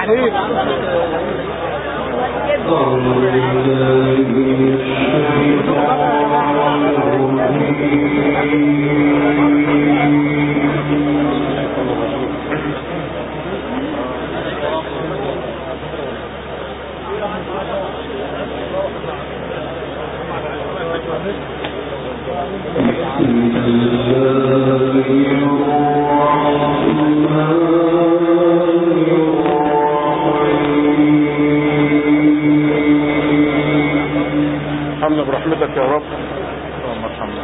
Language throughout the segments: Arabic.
ارحمنا برحمتك يا رب. اللهم ارحمنا.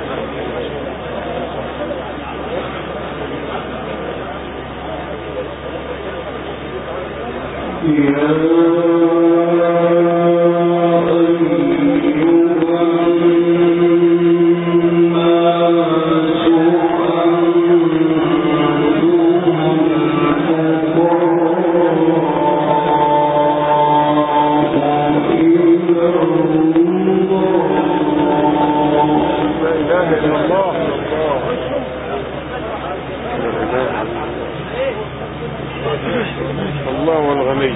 الله والغني.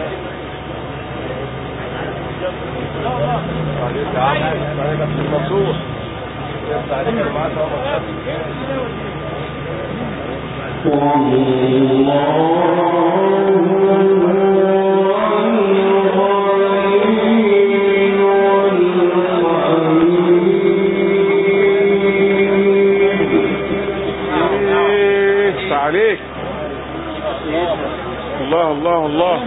عليك. الله الله الله.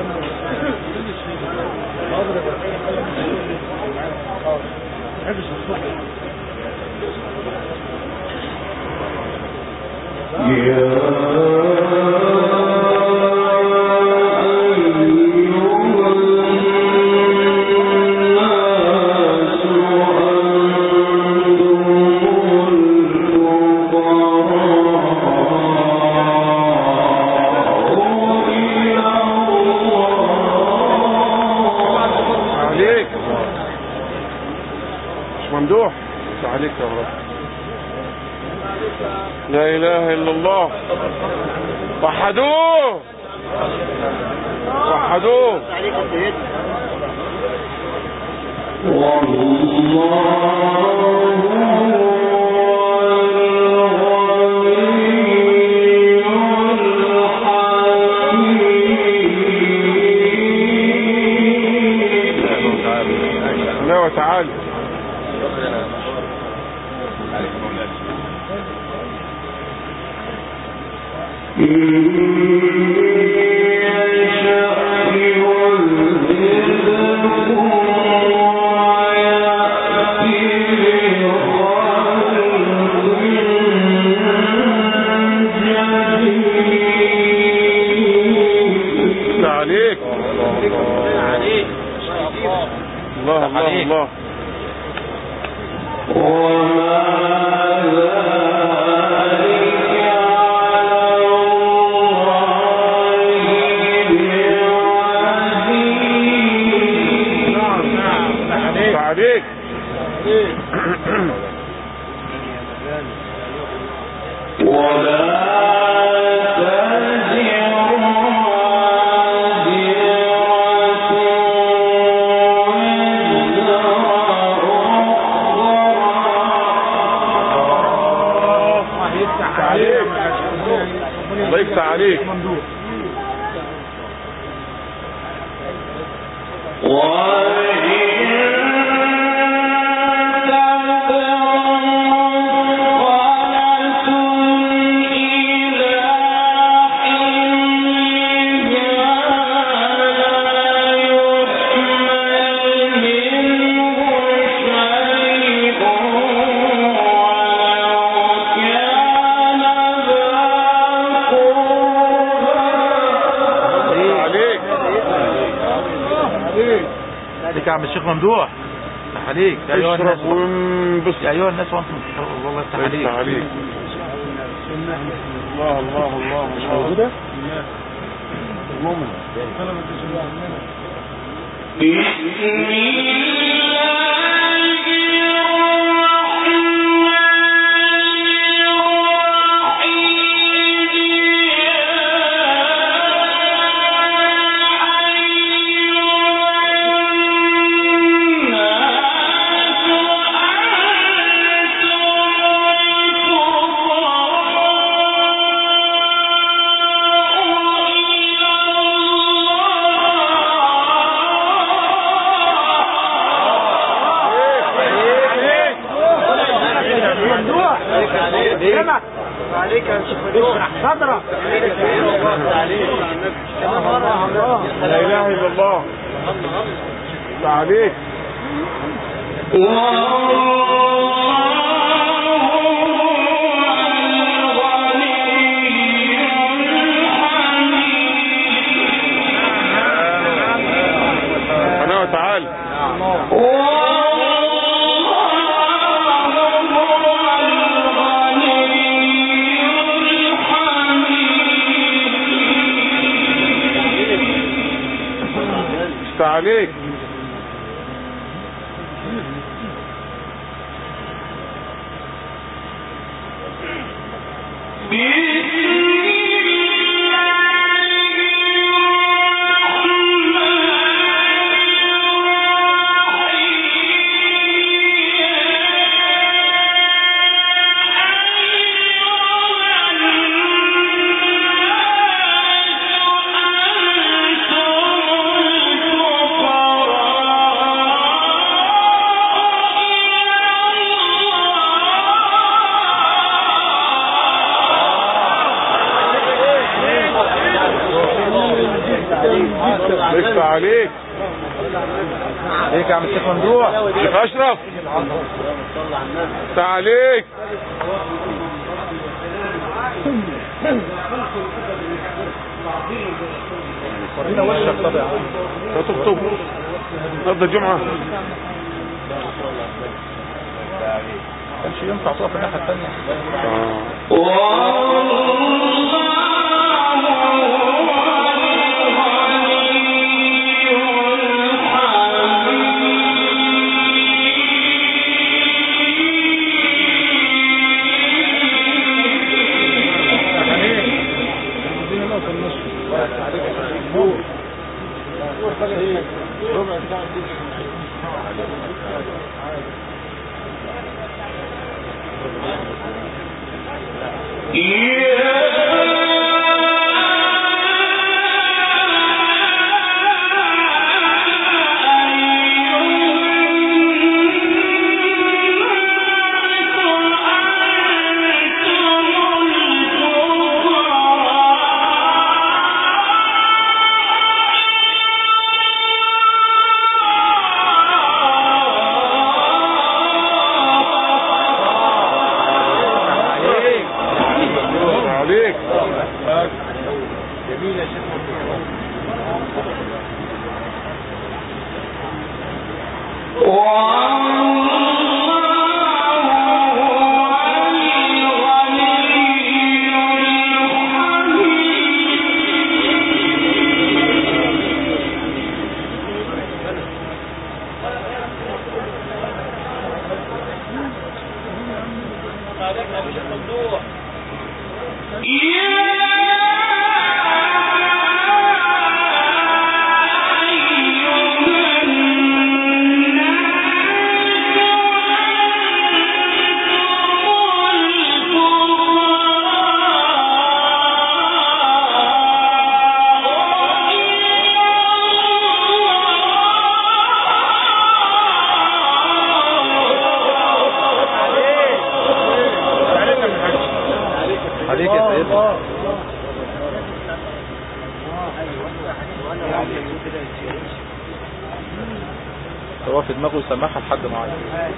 ممدوح عليك يا رب. لا اله الا الله. وحدوه وحدوه. لا وتعالى. عليك. الله الله الله. عليك. الله يفتح عليك. عليك يا عم الشيخ ممدوح. عليك يا ايها الناس يا ايها الناس وانتم والله يفتح عليك. الله الله الله. مش موجوده المؤمن. لا اله الا الله. عليك. سبحانه وتعالى. عليك. لسه عليك. عليك يا عم الشيخ ممدوح. شيخ اشرف. لسه عليك. ورينا وشك. طب يا عم تخطب نبض الجمعة. كانش ينفع تقف الناحية الثانية. هو في دماغه يسمعها لحد معين.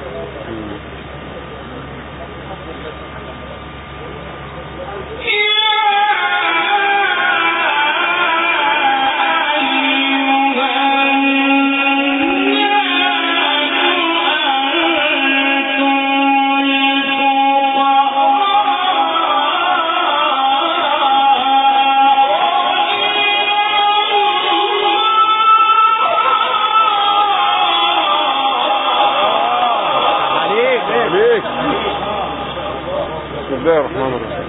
بسم الله الرحمن الرحيم.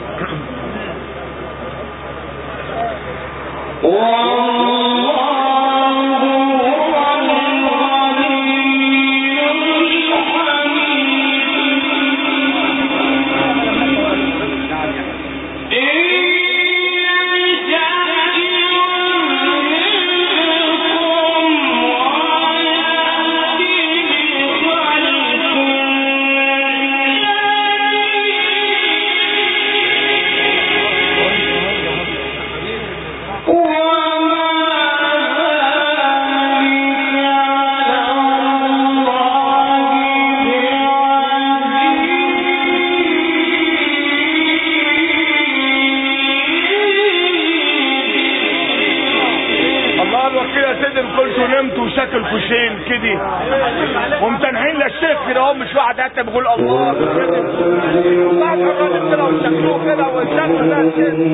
يقعد كده سيدي كنتوا نمتوا وشكل كوشين كده ومتنحين للشيخ كده هم مش واحد حتى بيقول الله بعد الراجل كده وشكلوه كده والشكل ده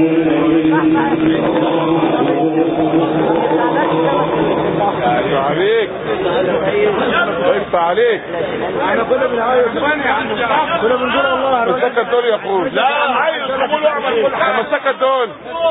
عليك اكفى عليك. احنا كنا بنعايز كنا بنقول الله مسكت دول يا اخوي. لا عايز تقولوا اعمل كل حاجه مسكت دول.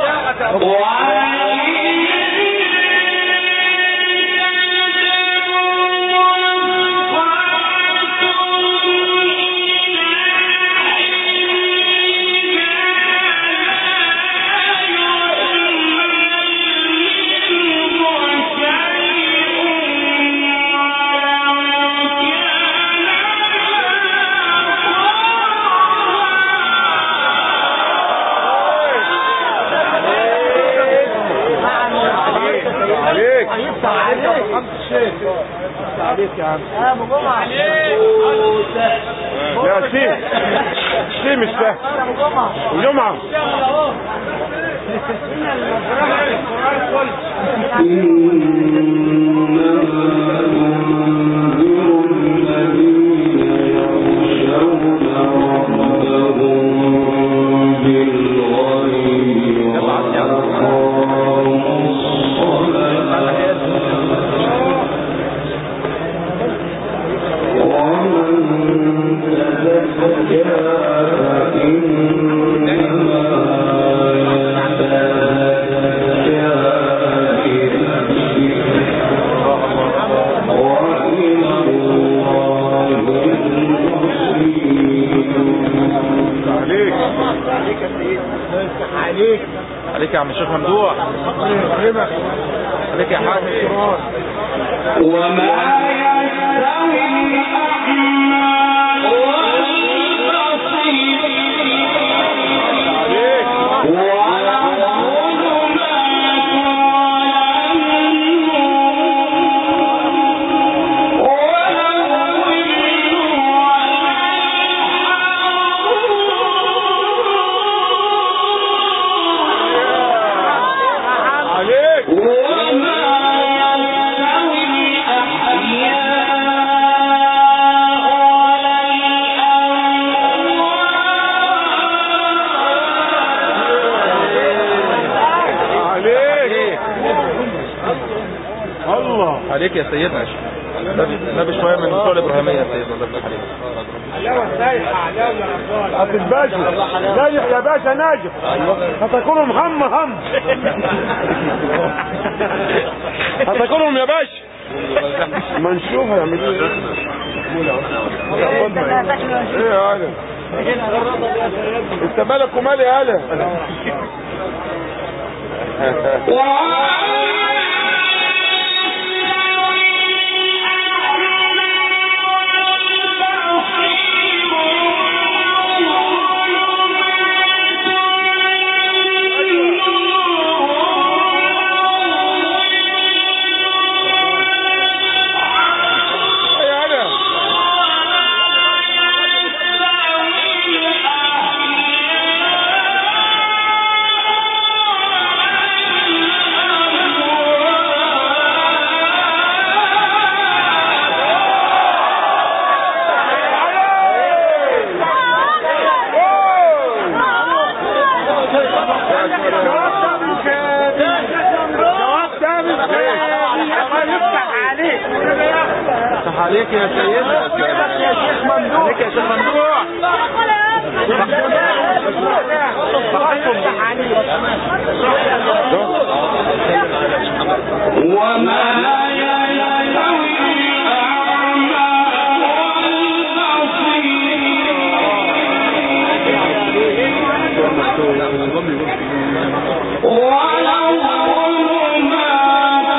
عليك يا عم ابو جمعه لا سي مش سهل جمعه عليك يا عم الشيخ ممدوح. عليك يا حاج. وما يستوي الأعمى والبصير ولا الظلمات ولا النور ولا الظل عليك. وما يستوي الأحياء عليك يا سيدنا. نبي شوية من الصورة الإبراهيمية يا سيدنا. الله يفتح عليك. علاوة سايحة علاوة يا رجال. عبد الباشا ناجح يا باشا ناجح. هتاكلهم هم هتاكلهم يا باشا. ما نشوفها يعملوا ايه. ايه يا هلا انت مالك ومالي يا هلا. عليك يا سيدنا. يا شيخ ممدوح. عليك يا شيخ ممدوح. وما يستوي الأعمى والبصير ولا الظلمات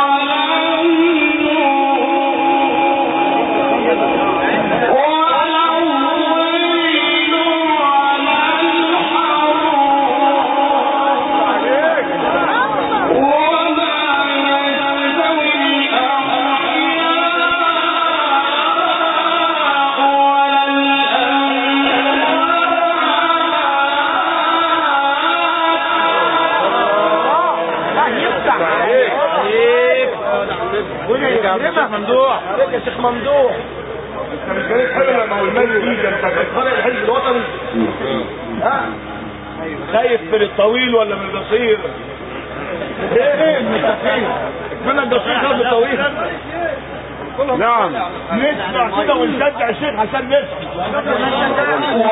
ولا الظل ولا الحرور وما يستوي يا شيخ ممدوح. يا شيخ ممدوح. انت مش جاي حلو لما هو المال دي انت بتتخانق الحزب الوطني؟ ها؟ خايف من الطويل ولا من القصير؟ ايه من القصير؟ من القصير خايف من الطويل؟ نعم. نسمع كده ونشجع الشيخ عشان نسمع.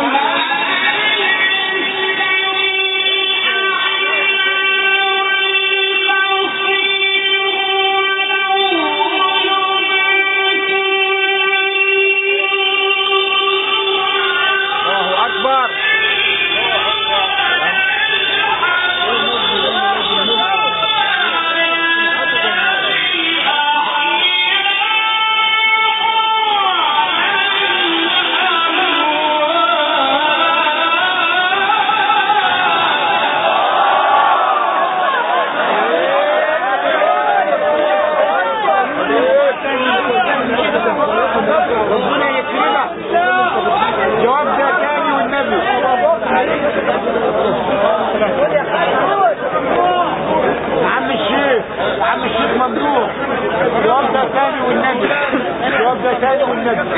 عم الشيخ ممدوح الجواب ده ثاني والنبي. الجواب ده ثاني والنبي.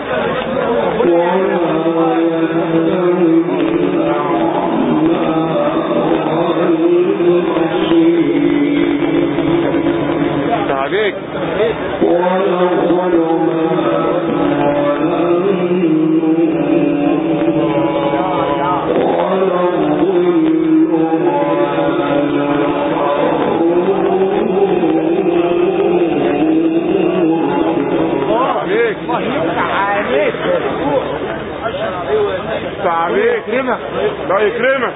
عليك. عليك. يكرمك. لا يكرمك.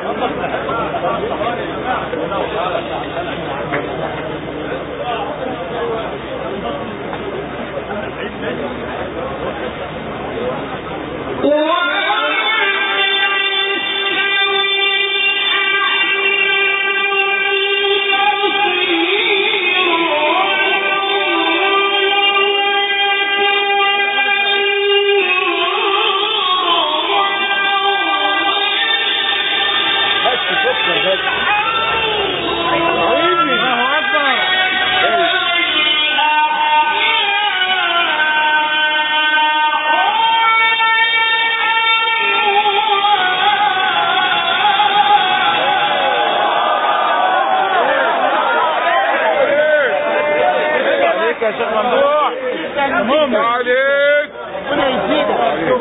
يا شيخ ممدوح مهم عليك ربنا يزيدك.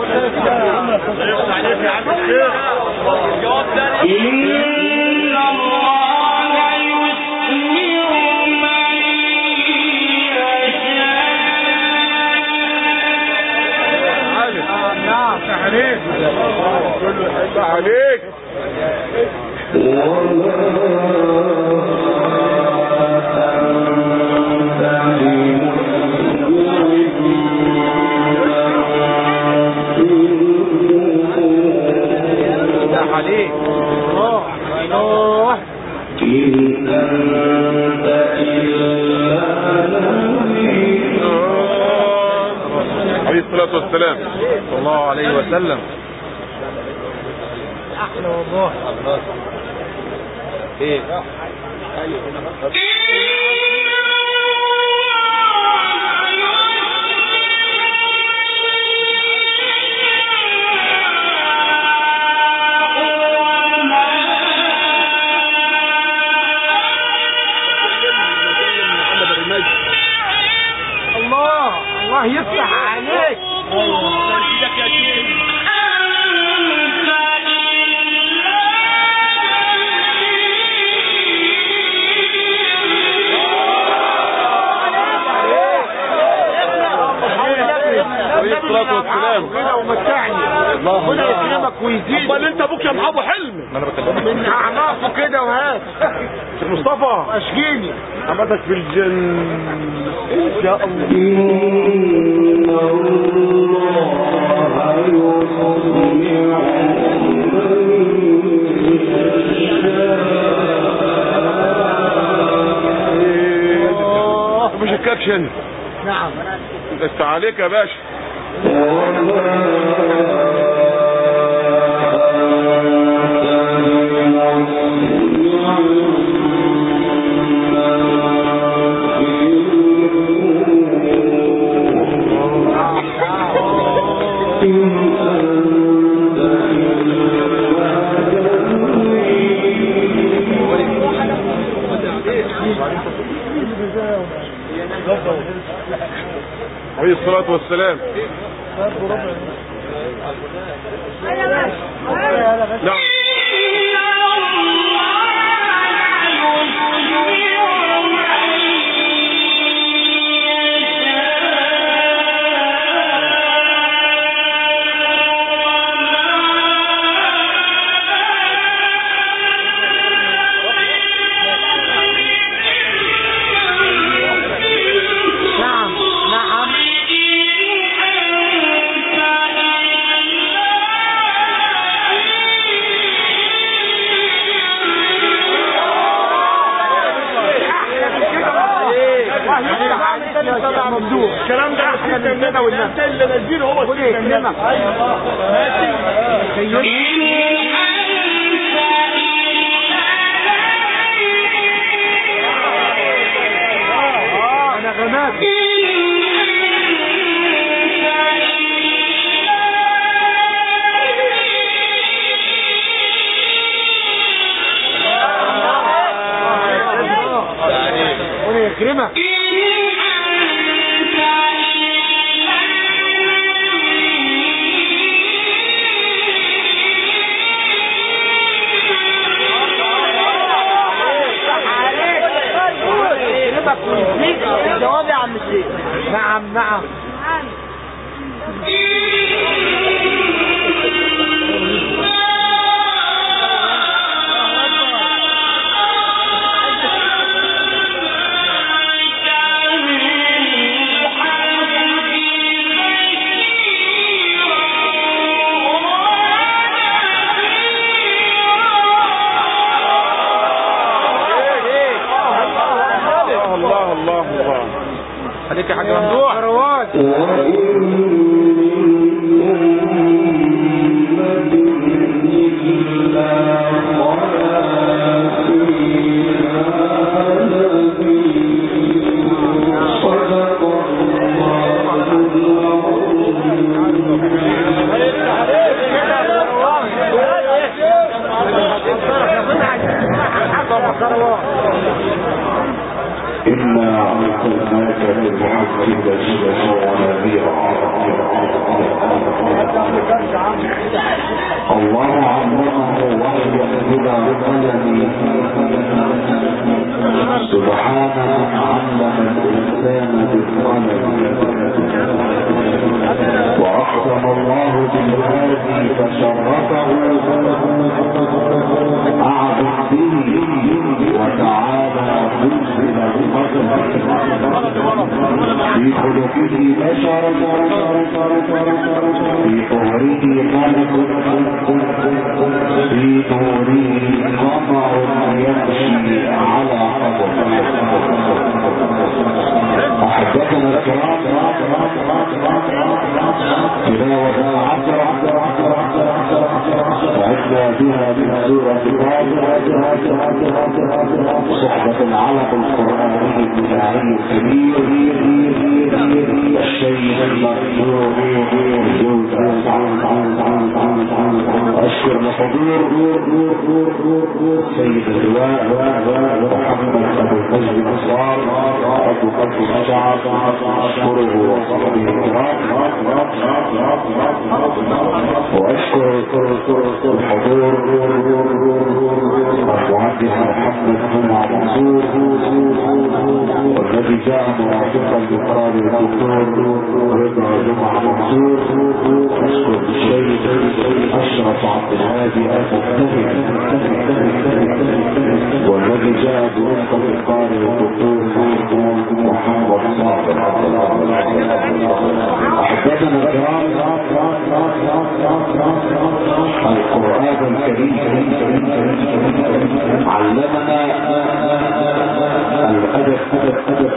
إن الله يسمع من يشاء. نعم عليك. كله عليك. عليك. إن أنت إلا نذير. عليه الصلاة والسلام. صلى الله عليه وسلم. احلى والله. ايه الله يفتح عليك. عليه الصلاة والسلام. كده ومتعني. ربنا يكرمك ويزيدك. امال انت ابوك يا محمد حلمي ما انا بكلمك من اعناقه كده وهات. شيخ مصطفى اشجيني. حمدك في الجنة ان شاء الله. إن الله مش الكاكشن. نعم. بس عليك يا باشا. عليه الصلاة والسلام. نعم. الكلام ده احنا والناس اللي نازلين هو الكلام. انا غمات يكرمك. الجواب يا عم الشيخ. نعم نعم. عليك يا حاج ممدوح. إنا أرسلناك بالحق بشيرا ونذيرا. الله علمه وحي بلا قلم. سبحان من علم الإنسان بالقلم. وأقسم الله بالهادي فشرفه أعظم به وتعالى منزل القدر. في خلقه بشر، في طهره ملك، في نوره قمر يمشي على قدر. أحبتنا الكرام، تلاوة العصر وعدنا بها من سورة صحبة العلق القرآني الإلهي الكبير الشيخ المقدور أشكر لحضور سيد اللواء محمد أبو الفجر الأنصار أبو قلب الشعب، أشكره وصحبه الكرام، وأشكر الحضور المهندس محمد جمعة منصور والذي جاء مرافقا لقرار الدكتور رضا جمعة منصور. أشكر الشيخ أشرف عبد الهادي والذي جاء برفقة لقرار الدكتور محمد صابر. أحبتنا الكرام، القرآن الكريم علمنا الأدب